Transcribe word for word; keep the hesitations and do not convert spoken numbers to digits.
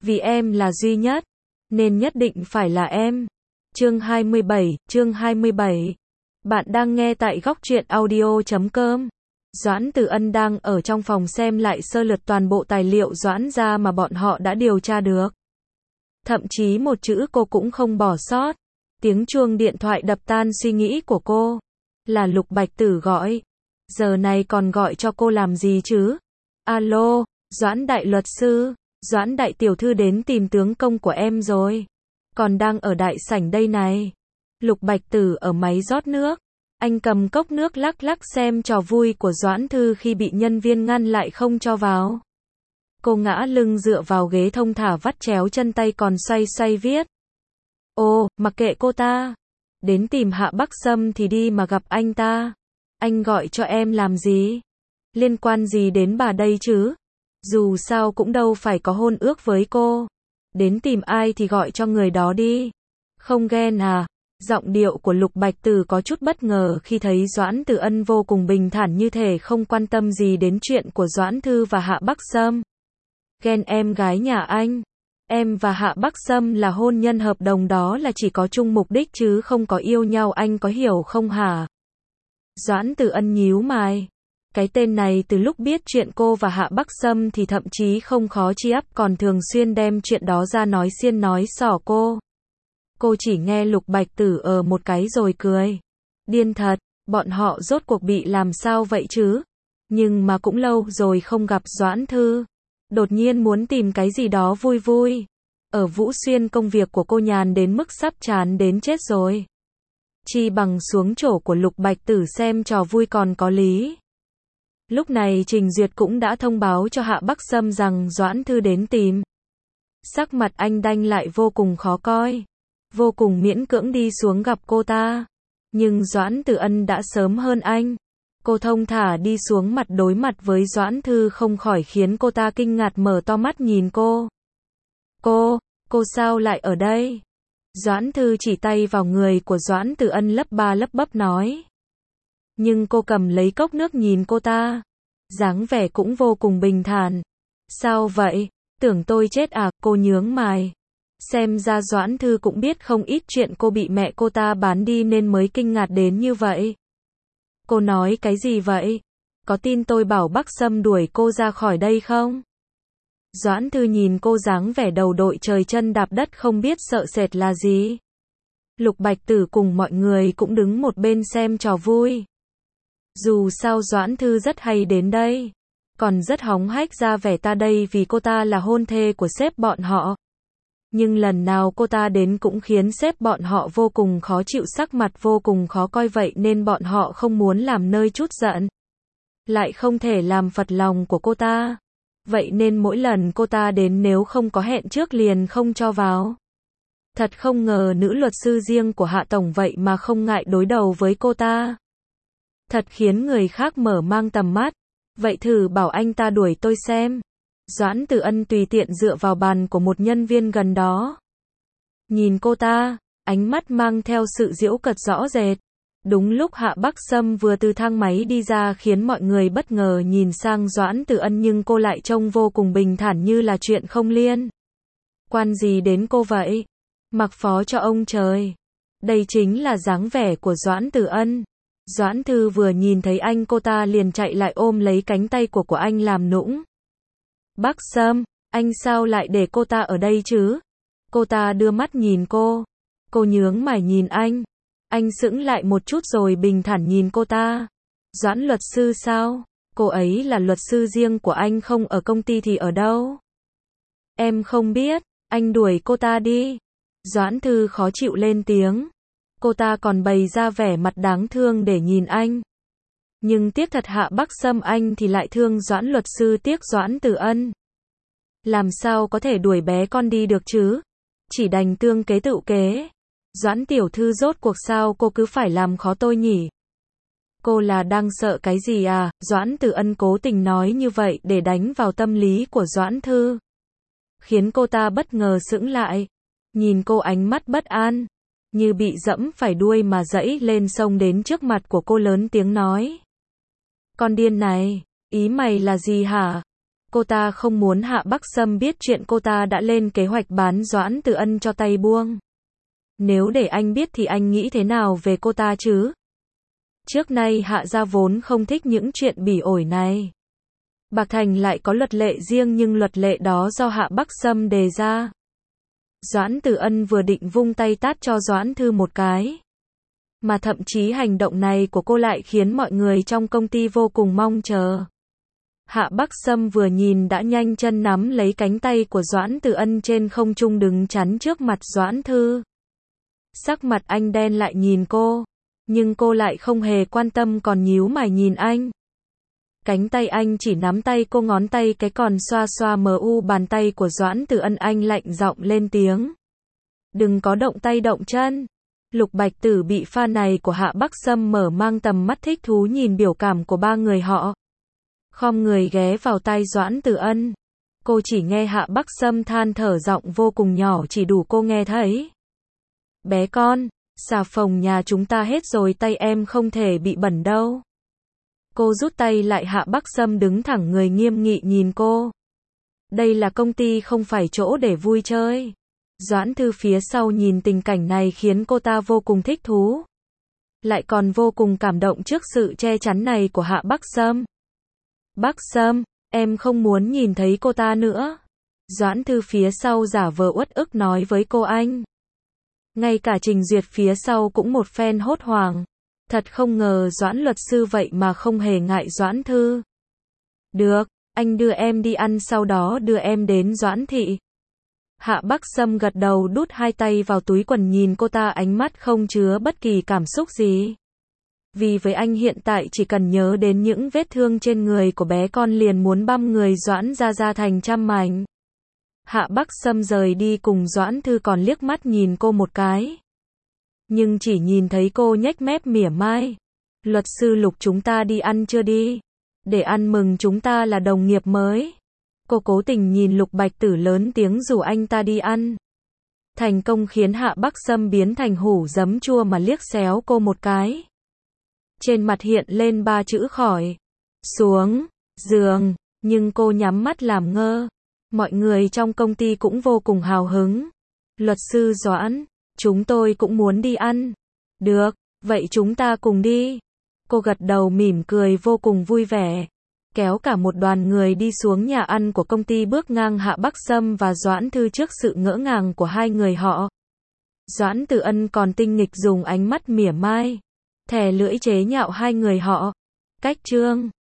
vì em là duy nhất, nên nhất định phải là em. Chương hai mươi bảy, chương hai mươi bảy. Bạn đang nghe tại góc truyện audio chấm com. Doãn Tử Ân đang ở trong phòng xem lại sơ lược toàn bộ tài liệu Doãn gia mà bọn họ đã điều tra được. Thậm chí một chữ cô cũng không bỏ sót. Tiếng chuông điện thoại đập tan suy nghĩ của cô. Là Lục Bạch Tử gọi. Giờ này còn gọi cho cô làm gì chứ? Alo, Doãn đại luật sư, Doãn đại tiểu thư đến tìm tướng công của em rồi. Còn đang ở đại sảnh đây này. Lục Bạch Tử ở máy rót nước. Anh cầm cốc nước lắc lắc xem trò vui của Doãn Thư khi bị nhân viên ngăn lại không cho vào. Cô ngã lưng dựa vào ghế thông thả vắt chéo chân tay còn xoay xoay viết. Ồ, mặc kệ cô ta. Đến tìm Hạ Bắc Sâm thì đi mà gặp anh ta. Anh gọi cho em làm gì? Liên quan gì đến bà đây chứ? Dù sao cũng đâu phải có hôn ước với cô. Đến tìm ai thì gọi cho người đó đi. Không ghen à? Giọng điệu của Lục Bạch Tử có chút bất ngờ khi thấy Doãn Tử Ân vô cùng bình thản như thể không quan tâm gì đến chuyện của Doãn Thư và Hạ Bắc Sâm. Ghen em gái nhà anh. Em và Hạ Bắc Sâm là hôn nhân hợp đồng, đó là chỉ có chung mục đích chứ không có yêu nhau, anh có hiểu không hả? Doãn Tử Ân nhíu mày. Cái tên này từ lúc biết chuyện cô và Hạ Bắc Sâm thì thậm chí không khó chi ắp, còn thường xuyên đem chuyện đó ra nói xiên nói xỏ cô. Cô chỉ nghe Lục Bạch Tử ở một cái rồi cười. Điên thật, bọn họ rốt cuộc bị làm sao vậy chứ? Nhưng mà cũng lâu rồi không gặp Doãn Thư. Đột nhiên muốn tìm cái gì đó vui vui. Ở Vũ Xuyên công việc của cô nhàn đến mức sắp chán đến chết rồi. Chi bằng xuống chỗ của Lục Bạch Tử xem trò vui còn có lý. Lúc này Trình Duyệt cũng đã thông báo cho Hạ Bắc Sâm rằng Doãn Thư đến tìm. Sắc mặt anh đanh lại vô cùng khó coi. Vô cùng miễn cưỡng đi xuống gặp cô ta. Nhưng Doãn Tử Ân đã sớm hơn anh. Cô thông thả đi xuống, mặt đối mặt với Doãn Thư không khỏi khiến cô ta kinh ngạc mở to mắt nhìn cô. Cô, cô sao lại ở đây? Doãn Thư chỉ tay vào người của Doãn Tử Ân lắp ba lắp bắp nói. Nhưng cô cầm lấy cốc nước nhìn cô ta. Dáng vẻ cũng vô cùng bình thản. Sao vậy? Tưởng tôi chết à? Cô nhướng mày. Xem ra Doãn Thư cũng biết không ít chuyện cô bị mẹ cô ta bán đi nên mới kinh ngạc đến như vậy. Cô nói cái gì vậy? Có tin tôi bảo Bắc Sâm đuổi cô ra khỏi đây không? Doãn Thư nhìn cô dáng vẻ đầu đội trời chân đạp đất không biết sợ sệt là gì. Lục Bạch Tử cùng mọi người cũng đứng một bên xem trò vui. Dù sao Doãn Thư rất hay đến đây. Còn rất hóng hách ra vẻ ta đây vì cô ta là hôn thê của sếp bọn họ. Nhưng lần nào cô ta đến cũng khiến sếp bọn họ vô cùng khó chịu, sắc mặt vô cùng khó coi, vậy nên bọn họ không muốn làm nơi chút giận. Lại không thể làm phật lòng của cô ta. Vậy nên mỗi lần cô ta đến nếu không có hẹn trước liền không cho vào. Thật không ngờ nữ luật sư riêng của Hạ Tổng vậy mà không ngại đối đầu với cô ta. Thật khiến người khác mở mang tầm mắt. Vậy thử bảo anh ta đuổi tôi xem. Doãn Tử Ân tùy tiện dựa vào bàn của một nhân viên gần đó. Nhìn cô ta, ánh mắt mang theo sự giễu cợt rõ rệt. Đúng lúc Hạ Bắc Sâm vừa từ thang máy đi ra khiến mọi người bất ngờ nhìn sang Doãn Tử Ân, nhưng cô lại trông vô cùng bình thản như là chuyện không liên quan gì đến cô vậy. Mặc phó cho ông trời. Đây chính là dáng vẻ của Doãn Tử Ân. Doãn Thư vừa nhìn thấy anh cô ta liền chạy lại ôm lấy cánh tay của của anh làm nũng. Bắc Sâm, anh sao lại để cô ta ở đây chứ? Cô ta đưa mắt nhìn cô. Cô nhướng mày nhìn anh. Anh sững lại một chút rồi bình thản nhìn cô ta. Doãn luật sư sao? Cô ấy là luật sư riêng của anh, không ở công ty thì ở đâu? Em không biết, anh đuổi cô ta đi. Doãn Thư khó chịu lên tiếng. Cô ta còn bày ra vẻ mặt đáng thương để nhìn anh. Nhưng tiếc thật, Hạ Bắc Sâm anh thì lại thương Doãn luật sư, tiếc Doãn Tử Ân. Làm sao có thể đuổi bé con đi được chứ? Chỉ đành tương kế tự kế. Doãn tiểu thư rốt cuộc sao cô cứ phải làm khó tôi nhỉ? Cô là đang sợ cái gì à? Doãn Tử Ân cố tình nói như vậy để đánh vào tâm lý của Doãn Thư. Khiến cô ta bất ngờ sững lại. Nhìn cô ánh mắt bất an. Như bị dẫm phải đuôi mà dẫy lên, xông đến trước mặt của cô lớn tiếng nói. Con điên này, ý mày là gì hả? cô ta không muốn Hạ Bắc Sâm biết chuyện cô ta đã lên kế hoạch bán Doãn Từ Ân cho tay buông. Nếu để anh biết thì anh nghĩ thế nào về cô ta chứ? Trước nay Hạ gia vốn không thích những chuyện bỉ ổi này. Bạc Thành lại có luật lệ riêng nhưng luật lệ đó do Hạ Bắc Sâm đề ra. Doãn Từ Ân vừa định vung tay tát cho Doãn Thư một cái. Mà thậm chí hành động này của cô lại khiến mọi người trong công ty vô cùng mong chờ. Hạ Bắc Sâm vừa nhìn đã nhanh chân nắm lấy cánh tay của Doãn Từ Ân trên không trung đứng chắn trước mặt Doãn Thư. Sắc mặt anh đen lại nhìn cô, nhưng cô lại không hề quan tâm còn nhíu mày nhìn anh. Cánh tay anh chỉ nắm tay cô, ngón tay cái còn xoa xoa mờ u bàn tay của Doãn Từ Ân. Anh lạnh giọng lên tiếng. Đừng có động tay động chân. Lục Bạch Tử bị pha này của Hạ Bắc Sâm mở mang tầm mắt thích thú nhìn biểu cảm của ba người họ. Khom người ghé vào tai Doãn Từ Ân. Cô chỉ nghe Hạ Bắc Sâm than thở giọng vô cùng nhỏ chỉ đủ cô nghe thấy. Bé con, xà phòng nhà chúng ta hết rồi, tay em không thể bị bẩn đâu. Cô rút tay lại. Hạ Bắc Sâm đứng thẳng người nghiêm nghị nhìn cô. Đây là công ty không phải chỗ để vui chơi. Doãn Thư phía sau nhìn tình cảnh này khiến cô ta vô cùng thích thú. Lại còn vô cùng cảm động trước sự che chắn này của Hạ Bắc Sâm. Bắc Sâm, em không muốn nhìn thấy cô ta nữa. Doãn Thư phía sau giả vờ uất ức nói với cô anh. Ngay cả Trình Duyệt phía sau cũng một phen hốt hoảng. Thật không ngờ Doãn luật sư vậy mà không hề ngại Doãn Thư. Được, anh đưa em đi ăn sau đó đưa em đến Doãn thị. Hạ Bắc Sâm gật đầu đút hai tay vào túi quần nhìn cô ta, ánh mắt không chứa bất kỳ cảm xúc gì. Vì với anh hiện tại chỉ cần nhớ đến những vết thương trên người của bé con liền muốn băm người Doãn ra ra thành trăm mảnh. Hạ Bắc Sâm rời đi cùng Doãn Thư còn liếc mắt nhìn cô một cái. Nhưng chỉ nhìn thấy cô nhếch mép mỉa mai. Luật sư Lục, chúng ta đi ăn chưa đi? Để ăn mừng chúng ta là đồng nghiệp mới. Cô cố tình nhìn Lục Bạch Tử lớn tiếng rủ anh ta đi ăn. Thành công khiến Hạ Bắc Sâm biến thành hủ giấm chua mà liếc xéo cô một cái. Trên mặt hiện lên ba chữ khỏi. Xuống, giường, nhưng cô nhắm mắt làm ngơ. Mọi người trong công ty cũng vô cùng hào hứng. Luật sư Doãn, chúng tôi cũng muốn đi ăn. Được, vậy chúng ta cùng đi. Cô gật đầu mỉm cười vô cùng vui vẻ. Kéo cả một đoàn người đi xuống nhà ăn của công ty, bước ngang Hạ Bắc Sâm và Doãn Thư trước sự ngỡ ngàng của hai người họ. Doãn Từ Ân còn tinh nghịch dùng ánh mắt mỉa mai, thè lưỡi chế nhạo hai người họ. Cách chương